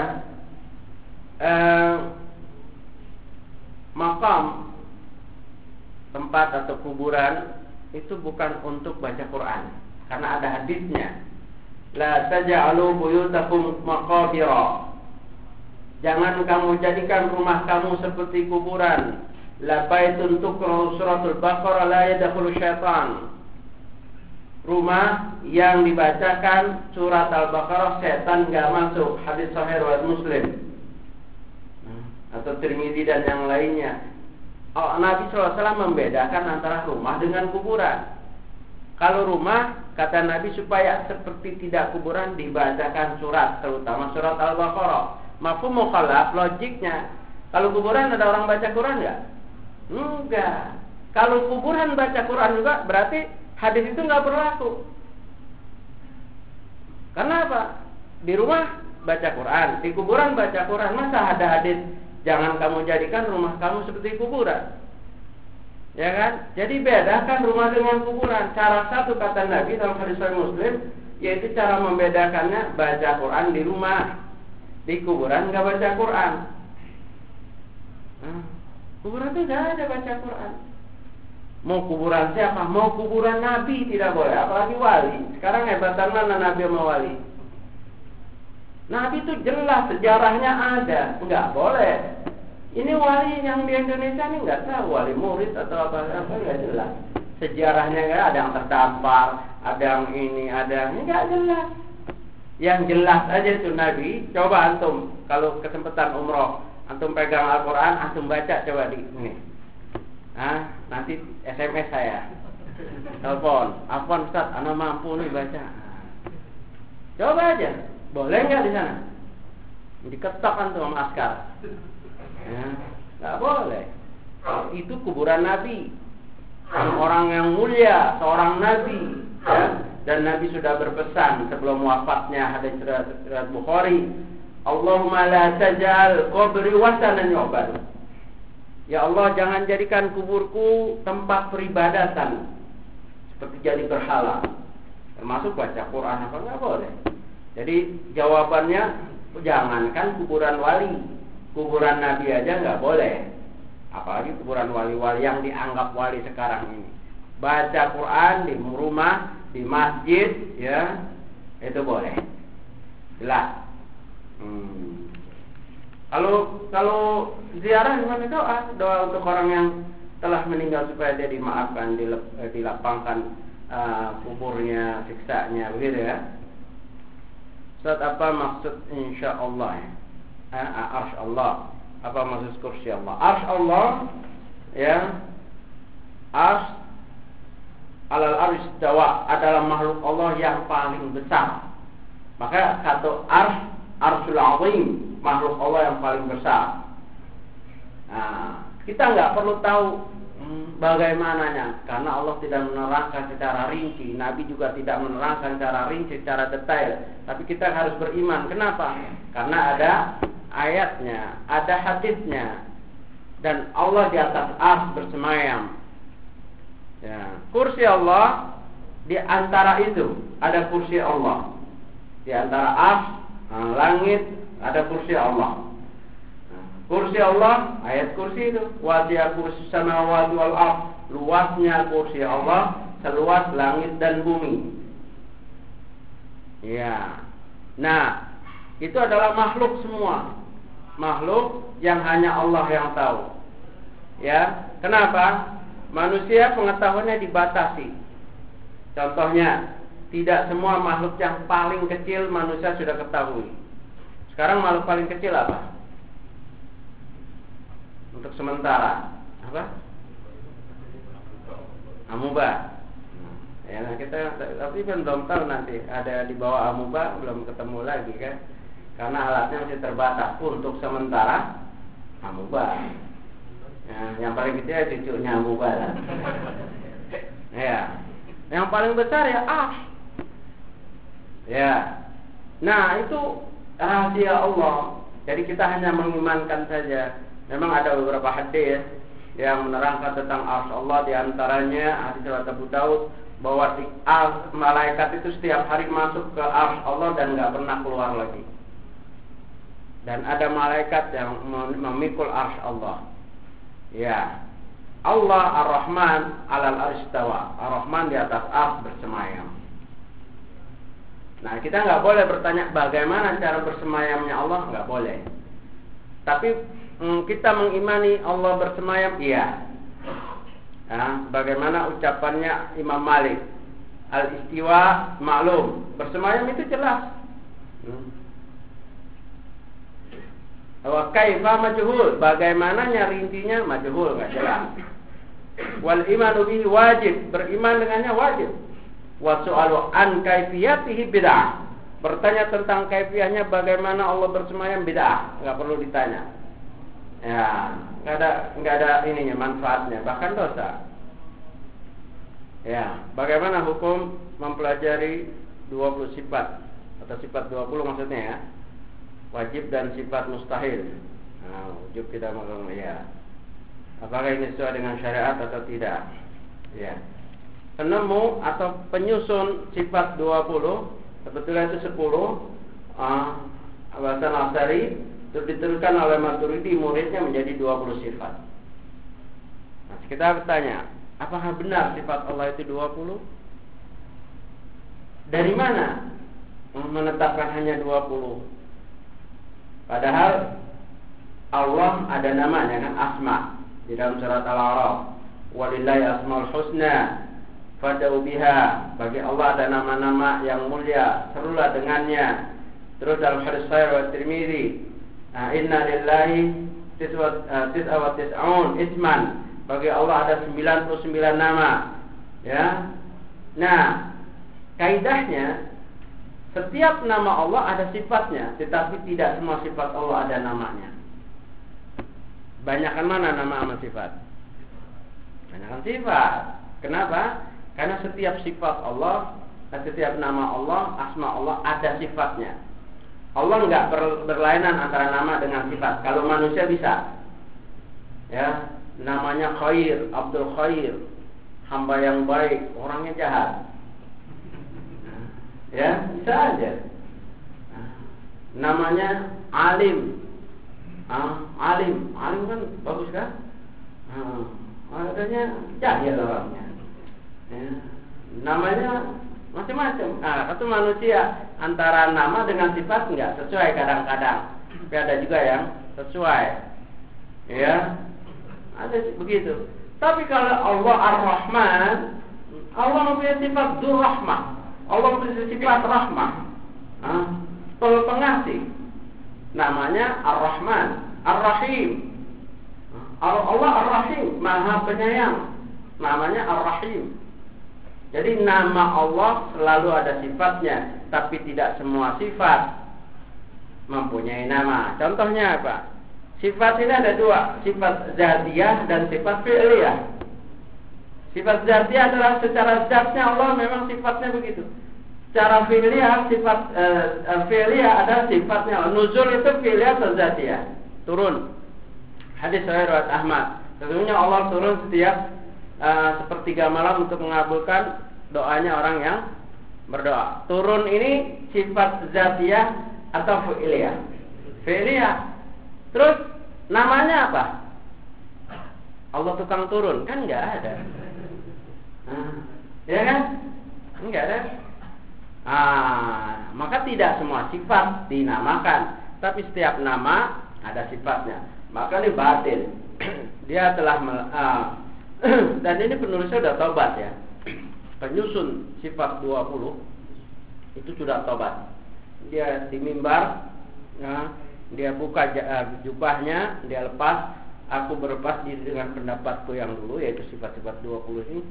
Makam, tempat atau kuburan itu bukan untuk baca Quran, karena ada hadisnya. La taj'alu buyutakum maqabira. Jangan kamu jadikan rumah kamu seperti kuburan. La baitun tuqra'u suratul Baqarah la yadkhulu syaitan. Rumah yang dibacakan surat Al-Baqarah setan enggak masuk. Hadis sahih riwayat Muslim atau Tirmidzi dan yang lainnya. Nabi SAW membedakan antara rumah dengan kuburan. Kalau rumah, kata Nabi, supaya seperti tidak kuburan dibacakan surat, terutama surat Al-Baqarah. Mafhum mukhalaf, logiknya. Kalau kuburan ada orang baca Quran enggak? Enggak. Kalau kuburan baca Quran juga, berarti hadis itu enggak berlaku. Karena apa? Di rumah baca Quran. Di kuburan baca Quran. Masa ada hadis jangan kamu jadikan rumah kamu seperti kuburan? Ya kan? Jadi bedakan rumah dengan kuburan. Cara satu kata Nabi dalam hadis Sahih Muslim, yaitu cara membedakannya baca Quran di rumah. Di kuburan nggak baca Quran. Kuburan itu nggak ada baca Quran. Mau kuburan siapa? Mau kuburan Nabi tidak boleh, apalagi wali. Sekarang hebatan mana Nabi sama wali? Nabi itu jelas sejarahnya ada, nggak boleh. Ini wali yang di Indonesia ini nggak tahu wali murid atau apa nggak jelas. Sejarahnya nggak ada yang terdampar, ada yang ini, ada yang nggak jelas. Yang jelas aja itu Nabi. Coba antum kalau kesempatan umroh, antum pegang Al-Quran, antum baca coba di ini. Nanti SMS saya, telepon, Afwan Ustaz, ana mampu nih baca. Coba aja, boleh nggak di sana? Diketok antum sama askar. Nggak boleh. Itu kuburan Nabi, orang yang mulia, seorang Nabi, ya. Dan Nabi sudah berpesan sebelum wafatnya, hadis riwayat Bukhari, Allahumma la taj'al qabri wasanan yu'bad. Ya Allah, jangan jadikan kuburku tempat peribadatan seperti jadi berhala. Termasuk baca Quran apa nggak boleh. Jadi jawabannya, jangankan kuburan wali, kuburan Nabi aja nggak boleh. Apalagi kuburan wali-wali yang dianggap wali sekarang ini. Baca Quran di rumah, di masjid, ya itu boleh. Jelas. Kalau ziarah gimana doa untuk orang yang telah meninggal supaya dia dimaafkan, dilapangkan kuburnya, siksanya, begitu ya. Ustaz, apa maksud insya Allah ya? Arsy Allah. Apa maksud kursi Allah? Arsy Allah, ya. Arsy alal arsy istawa adalah makhluk Allah yang paling besar. Maka kata arsyul azim, makhluk Allah yang paling besar. Kita nggak perlu tahu bagaimananya, karena Allah tidak menerangkan secara rinci. Nabi juga tidak menerangkan secara rinci, secara detail. Tapi kita harus beriman. Kenapa? Karena ada ayatnya, ada hadisnya, dan Allah di atas arsy bersemayam. Ya, kursi Allah di antara itu ada kursi Allah. Di antara arsy, langit ada kursi Allah. Kursi Allah, ayat kursi itu, wasi'a kursi samawati wal ardh, luasnya kursi Allah seluas langit dan bumi. Ya. Nah, itu adalah makhluk semua. Makhluk yang hanya Allah yang tahu. Ya, kenapa? Manusia pengetahuannya dibatasi. Contohnya, tidak semua makhluk yang paling kecil manusia sudah ketahui. Sekarang makhluk paling kecil apa? Untuk sementara apa? Amuba. Ya, kita tapi kan belum tahu nanti ada di bawah amuba, belum ketemu lagi kan? Karena alatnya masih terbatas. Untuk sementara amuba. Ya, yang paling kecil ya cucunya amuba lah. Ya. Yang paling besar ya Ya. Nah, itu rahasia Allah. Jadi kita hanya mengimankan saja. Memang ada beberapa hadis yang menerangkan tentang arsy Allah, di antaranya hadis riwayat Abu Daud bahwa malaikat itu setiap hari masuk ke arsy Allah dan nggak pernah keluar lagi. Dan ada malaikat yang memikul arsy Allah. Ya. Allah Ar-Rahman 'alal arsy istawa. Ar-Rahman di atas arsy bersemayam. Nah, kita nggak boleh bertanya bagaimana cara bersemayamnya Allah, nggak boleh. Tapi kita mengimani Allah bersemayam, iya. Nah, bagaimana ucapannya Imam Malik? Al-istiwa maklum, bersemayam itu jelas. Wa kaifa majhul, bagaimananya rincinya majhul, nggak jelas. Wal imanu bihi wajib, beriman dengannya wajib. Wa su'alu an kaifiyatihi bid'ah. Bertanya tentang kaifiahnya bagaimana Allah bersemayam bid'ah, enggak perlu ditanya. Ya, enggak ada ininya, manfaatnya, bahkan dosa. Ya, bagaimana hukum mempelajari 20 sifat atau sifat 20 maksudnya ya. wajib dan sifat mustahil. Nah, wujub kita makan ya. Apakah ini sesuai dengan syariat atau tidak? Ya. Penemu atau penyusun sifat 20, sebetulnya itu 10. Bahasa Nasari itu diteruskan oleh Maturidi, muridnya menjadi 20 sifat. Nah, kita bertanya, apakah benar sifat Allah itu 20? Dari mana menetapkan hanya 20? Padahal Allah ada namanya kan, Asma, di dalam surat Al-A'raf. Walillahi asmaul husna fad'u biha. Bagi Allah ada nama-nama yang mulia, serulah dengannya. Terus dalam hadis sahih riwayat Tirmizi, inna lillahi tis'un isman. Bagi Allah ada 99 nama. Ya. Nah, kaidahnya setiap nama Allah ada sifatnya, tetapi tidak semua sifat Allah ada namanya. Banyakan mana nama sama sifat? Banyakan sifat. Kenapa? Karena setiap sifat Allah, setiap nama Allah, asma Allah ada sifatnya. Allah enggak berlainan antara nama dengan sifat. Kalau manusia bisa, ya, namanya Khair, Abdul Khair, hamba yang baik, orangnya jahat, ya, bisa aja. Namanya Alim, Alim kan bagus kan? Adanya jahil orangnya, ya. Namanya macam-macam. Satu manusia antara nama dengan sifat enggak sesuai kadang-kadang, tapi ada juga yang sesuai, ya, ada begitu. Tapi kalau Allah Ar-Rahman, Allah mempunyai sifat Dzur Rahmah, Allah mempunyai sifat rahmah, pengasih, namanya Ar-Rahman, Ar-Rahim. Allah Ar-Rahim, Maha Penyayang, namanya Ar-Rahim. Jadi nama Allah selalu ada sifatnya, tapi tidak semua sifat mempunyai nama. Contohnya apa? Sifat ini ada dua, sifat zatiyah dan sifat fi'liyah. Sifat zatiyah adalah secara zatnya Allah memang sifatnya begitu. Secara fi'liyah, sifat fi'liyah adalah sifatnya. Nuzul itu fi'liyah atau zatiyah, turun. Hadis sahih riwayat Ahmad. Sesungguhnya Allah turun setiap sepertiga malam untuk mengabulkan doanya orang yang berdoa. Turun ini sifat zatiyah atau fi'liyah? Fi'liyah. Terus namanya apa? Allah tukang turun, kan enggak ada. Ya kan? Enggak ada. Maka tidak semua sifat dinamakan, tapi setiap nama ada sifatnya. Maka ini batil. Dia telah dan ini penulisnya sudah tobat ya. Penyusun sifat 20 itu sudah tobat. Dia di mimbar, ya, dia buka jubahnya, dia lepas. Aku berlepas diri dengan pendapatku yang dulu, yaitu sifat-sifat 20 ini.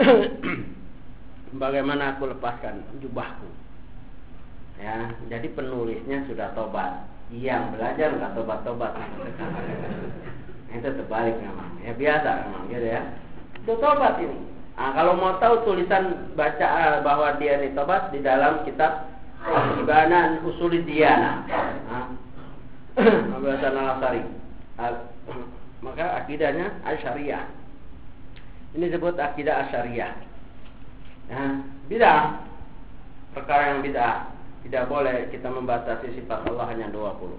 Bagaimana aku lepaskan jubahku? Ya, jadi penulisnya sudah tobat. Yang belajar nggak tobat-tobat. Itu terbalik memang. Ya biasa memang gitu ya. Itu tobat ini. Kalau mau tahu tulisan baca bahwa dia ini tobat di dalam kitab Ibanan Usulid Diyana, Abdul Al-Asari. Maka akidahnya Asy'ariyah. Ini disebut akidah Asy'ariyah. Bid'ah, perkara yang bid'ah. Tidak boleh kita membatasi sifat Allah hanya 20.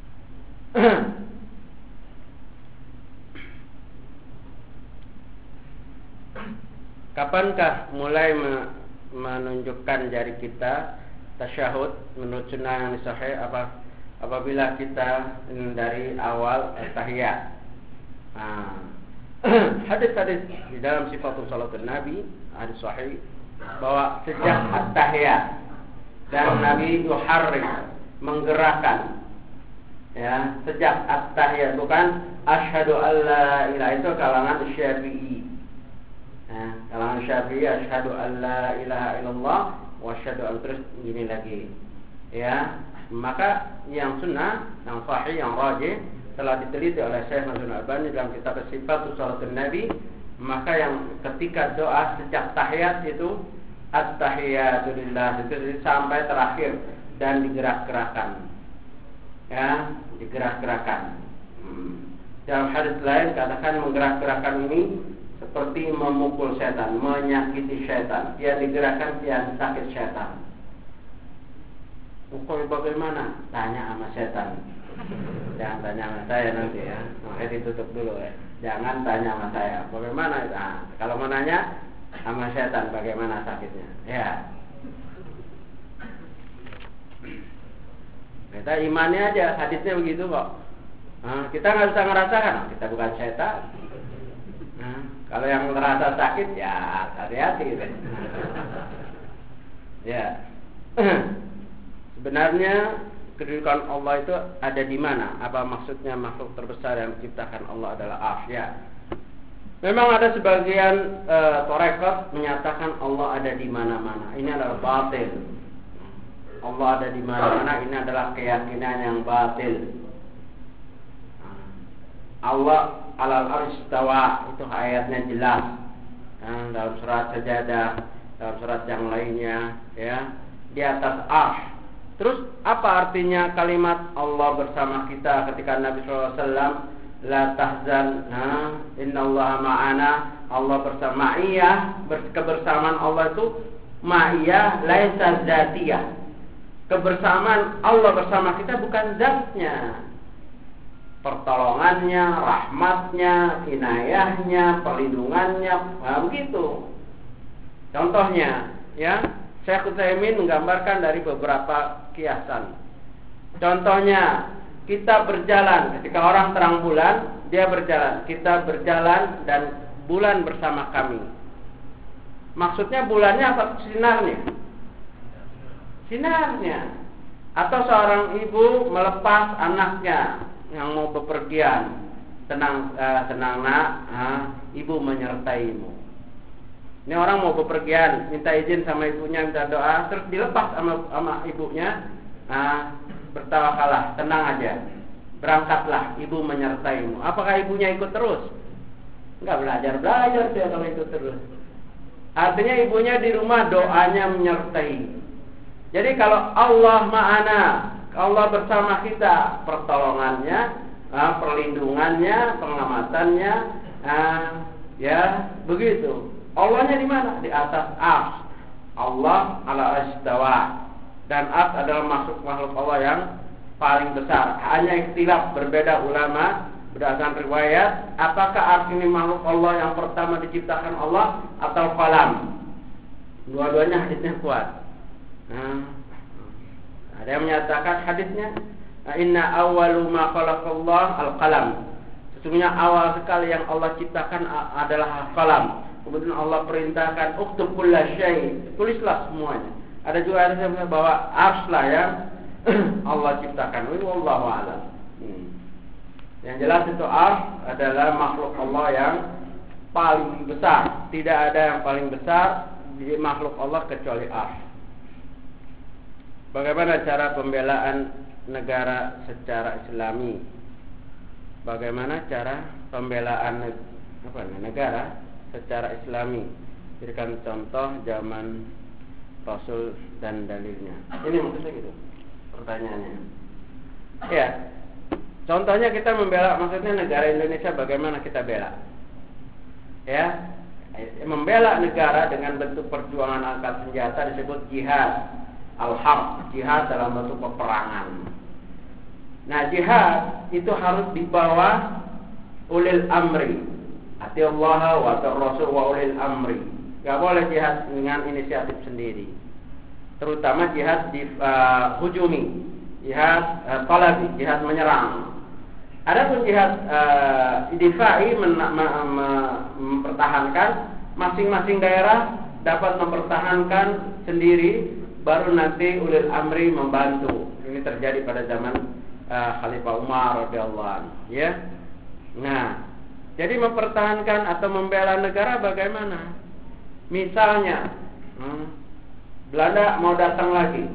Kapankah mulai menunjukkan jari kita tasyahud menurut sunnah yang sahih? Apabila kita dari awal tahiyat. Hadis-hadis di dalam sifatul salatul Nabi, hadis sahih bahwa sejak at-tahiyat dan Nabi yuharrik, menggerakkan, ya, sejak at-tahiyat, bukan asyhadu alla ilaha, itu kalangan Syafi'i. Kalangan Syafi'i asyhadu alla ilaha illallah wa asyhadu an, terus gini lagi. Ya, maka yang sunnah, yang sahih, yang rajih telah diteliti oleh Syekh Nasruddin Albani dalam kitab Sifatus Salatul Nabi. Maka yang ketika doa sejak tahiyat itu at-tahiyatu lillah, itu sampai terakhir dan digerak-gerakkan. ya, digerak-gerakan. Dalam hadis lain katakan menggerak-gerakan ini seperti memukul setan, menyakiti setan. Dia digerakkan, dia sakit setan. Pokoknya bagaimana? Tanya sama setan. Jangan tanya sama saya nanti ya. Makanya ditutup dulu ya. Jangan tanya sama saya. Bagaimana? Nah, kalau mau nanya sama setan bagaimana sakitnya? Ya. Kita imani aja, hadisnya begitu kok. Nah, kita nggak bisa ngerasakan, kita bukan setan. Nah, kalau yang merasa sakit ya hati-hati gitu. Ya. Sebenarnya kedudukan Allah itu ada di mana? Apa maksudnya makhluk terbesar yang diciptakan Allah adalah Arsy? Ya. Memang ada sebagian tarekat menyatakan Allah ada di mana-mana. Ini adalah batil. Allah ada di mana-mana, ini adalah keyakinan yang batil. Allah alal arsy istawa, itu ayatnya jelas. Dalam surat Sajadah, dalam surat yang lainnya, ya, di atas arsy. Terus apa artinya kalimat Allah bersama kita ketika Nabi SAW la tahzan, innallaha ma'ana, Allah bersama ma'iyah, kebersamaan Allah itu ma'iyah laisa dzatiyah. Kebersamaan Allah bersama kita bukan zatnya, pertolongannya, rahmatnya, inayahnya, perlindungannya, begitu. Contohnya, ya, Syekh Utsaimin menggambarkan dari beberapa kiasan. Contohnya, kita berjalan, ketika orang terang bulan, dia berjalan. Kita berjalan dan bulan bersama kami. Maksudnya bulannya apa? Sinarnya. Sinarnya. Atau seorang ibu melepas anaknya yang mau bepergian. Tenang nak, ibu menyertaimu. Ini orang mau bepergian, minta izin sama ibunya, minta doa, terus dilepas sama ibunya. Bertawakalah, tenang aja, berangkatlah, ibu menyertaimu. Apakah ibunya ikut terus? Enggak, belajar dia kalau ikut terus. Artinya ibunya di rumah, doanya menyertai. Jadi kalau Allah ma'ana, Allah bersama kita, pertolongannya, perlindungannya, pengamatannya, ya begitu. Allahnya di mana? Di atas arsy. Allah ala istawa. Dan arsy adalah makhluk Allah yang paling besar. Hanya ikhtilaf, berbeda ulama berdasarkan riwayat, apakah arsy ini makhluk Allah yang pertama diciptakan Allah atau qalam? Dua-duanya hadisnya kuat. Ada yang menyatakan hadisnya inna awwalu ma khalaqallah al-qalam. Sesungguhnya awal sekali yang Allah ciptakan adalah qalam. Kemudian Allah perintahkan uktub kulla syai', tulislah semuanya. Ada juga hadis yang bahwa arsy lah yang Allah ciptakan. Wallahu a'lam. Yang jelas itu arsy adalah makhluk Allah yang paling besar. Tidak ada yang paling besar di makhluk Allah kecuali arsy. Bagaimana cara pembelaan negara secara Islami? Bagaimana cara pembelaan negara secara Islami? Berikan contoh zaman Rasul dan dalilnya. Ini maksudnya gitu pertanyaannya. Ya, contohnya kita membela, maksudnya negara Indonesia bagaimana kita bela? Ya, membela negara dengan bentuk perjuangan angkat senjata disebut jihad. Al-harb, jihad dalam bentuk peperangan. Nah, jihad itu harus dibawa ulil amri. Ati Allah wa Rasul wa ulil amri. Gak boleh jihad dengan inisiatif sendiri. Terutama jihad hujumi, jihad talabi, jihad menyerang. Adapun jihad difai, mempertahankan, masing-masing daerah dapat mempertahankan sendiri. Baru nanti ulil amri membantu. Ini terjadi pada zaman Khalifah Umar radhiyallahu anhu, ya. Nah, jadi mempertahankan atau membela negara bagaimana? Misalnya, Belanda mau datang lagi.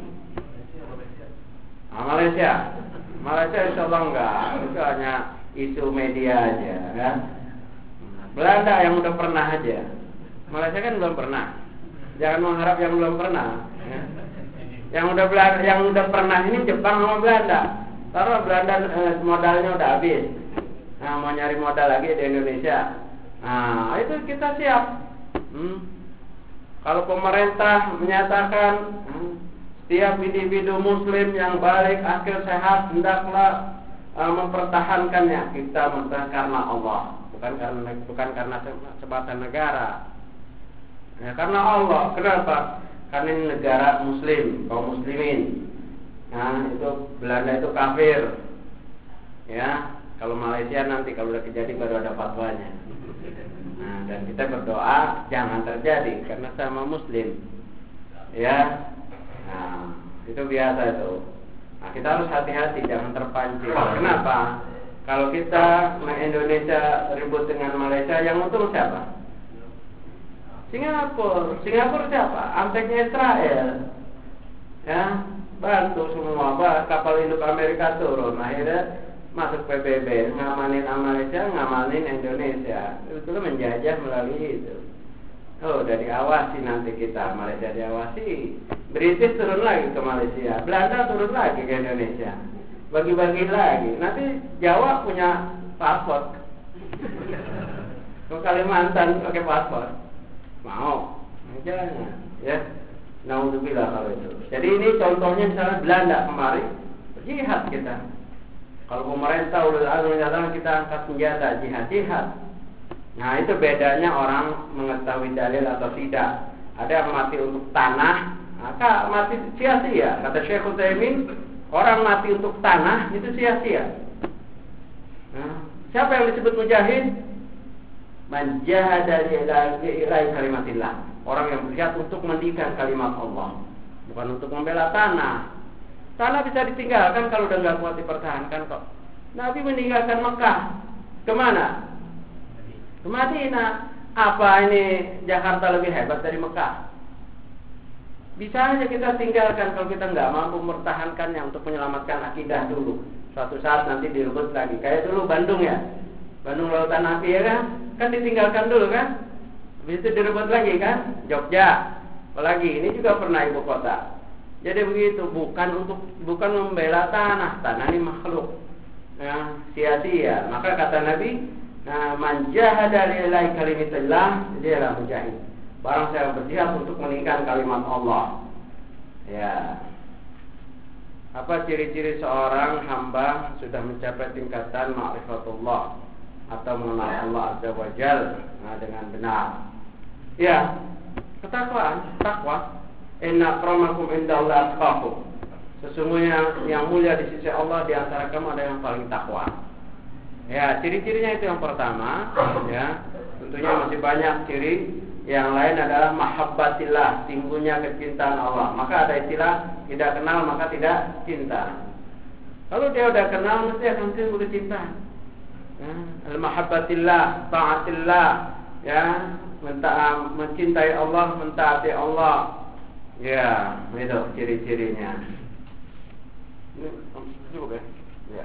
Malaysia insya Allah enggak. Itu hanya isu media aja, kan? Belanda yang udah pernah aja. Malaysia kan belum pernah. Jangan mengharap yang belum pernah. Ya. Yang udah pernah ini Jepang sama Belanda. Taruh Belanda modalnya udah habis. Nah, mau nyari modal lagi di Indonesia. Nah, itu kita siap. Kalau pemerintah menyatakan setiap individu muslim yang balik akil sehat hendaklah mempertahankannya, kita mempertahankan karena Allah, bukan karena sebatan negara. Ya, karena Allah. Kenapa? Karena ini negara muslim, kaum muslimin. Nah, itu Belanda itu kafir. Ya, kalau Malaysia nanti kalau udah kejadian baru ada fatwanya. Nah, dan kita berdoa jangan terjadi karena sama muslim. Ya. Nah, itu biasa itu. Nah, kita harus hati-hati jangan terpancing. Kenapa? Kalau kita Indonesia ribut dengan Malaysia, yang untung siapa? Singapura siapa? Anteknya Israel. Ya, bantu semua. Kapal induk Amerika turun, akhirnya masuk PBB, ngamanin Malaysia, ngamanin Indonesia. Itu menjajah melalui itu. Oh, udah diawasi nanti kita, Malaysia diawasi. British turun lagi ke Malaysia, Belanda turun lagi ke Indonesia. Bagi-bagi lagi. Nanti Jawa punya paspor. Ke Kalimantan pakai paspor. Mau? Jangan, ya. Naudzubillah kalau itu. Jadi ini contohnya misalnya Belanda kemarin jihad kita. Kalau pemerintah udah menyatakan kita angkat senjata jihad. Nah, itu bedanya orang mengetahui dalil atau tidak. Ada yang mati untuk tanah, maka mati sia-sia. Kata Syekh Utsaimin, orang mati untuk tanah itu sia-sia. Nah, siapa yang disebut mujahid? Man jahada lillahi kalimatillah. Orang yang berjihad untuk mendikan kalimat Allah, bukan untuk membela tanah. Tanah bisa ditinggalkan kalau udah nggak kuat dipertahankan kok. Nabi meninggalkan Mekah. Kemana? Ke Madinah. Apa ini Jakarta lebih hebat dari Mekah? Bisa aja kita tinggalkan kalau kita nggak mampu mempertahankannya untuk menyelamatkan akidah dulu. Suatu saat nanti direbut lagi. Kayak dulu Bandung ya. Bandung Lautan Api ya kan? Kan ditinggalkan dulu kan? Habis itu direbut lagi kan? Jogja. Apalagi ini juga pernah ibu kota. Jadi begitu, bukan membela tanah ini makhluk. Nah, sia-sia. Maka kata Nabi, man jahada lillahi kalimatillah, dialah mujahid. Barang saya berjihad untuk meninggikan kalimat Allah. Ya. Apa ciri-ciri seorang hamba sudah mencapai tingkatan ma'rifatullah atau mengenal Allah Azza wa Jalla dengan benar? Ya, ketakwaan, takwa. Inna akramakum indallahi atqakum. Sesungguhnya yang mulia di sisi Allah di antara kamu ada yang paling takwa. Ya, ciri-cirinya itu yang pertama, ya. Tentunya masih banyak ciri. Yang lain adalah mahabbatillah, timbulnya kecintaan Allah. Maka ada istilah tidak kenal maka tidak cinta. Kalau dia udah kenal mesti akan timbul kecintaan. Ya, al-mahabbatillah, ta'atillah, ya, mencintai Allah, mentaati Allah. Ya, itu ciri-cirinya. Ini cukup ya? Ya.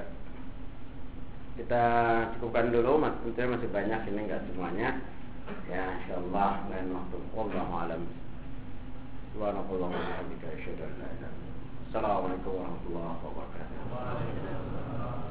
Kita cukupkan dulu, tentunya masih banyak ini enggak semuanya. Ya, insyaallah lain waktu. Wallahu a'lam. Subhanallah wa bihamdihi asyhadu an la ilaha illa anta. Assalamualaikum warahmatullahi wabarakatuh.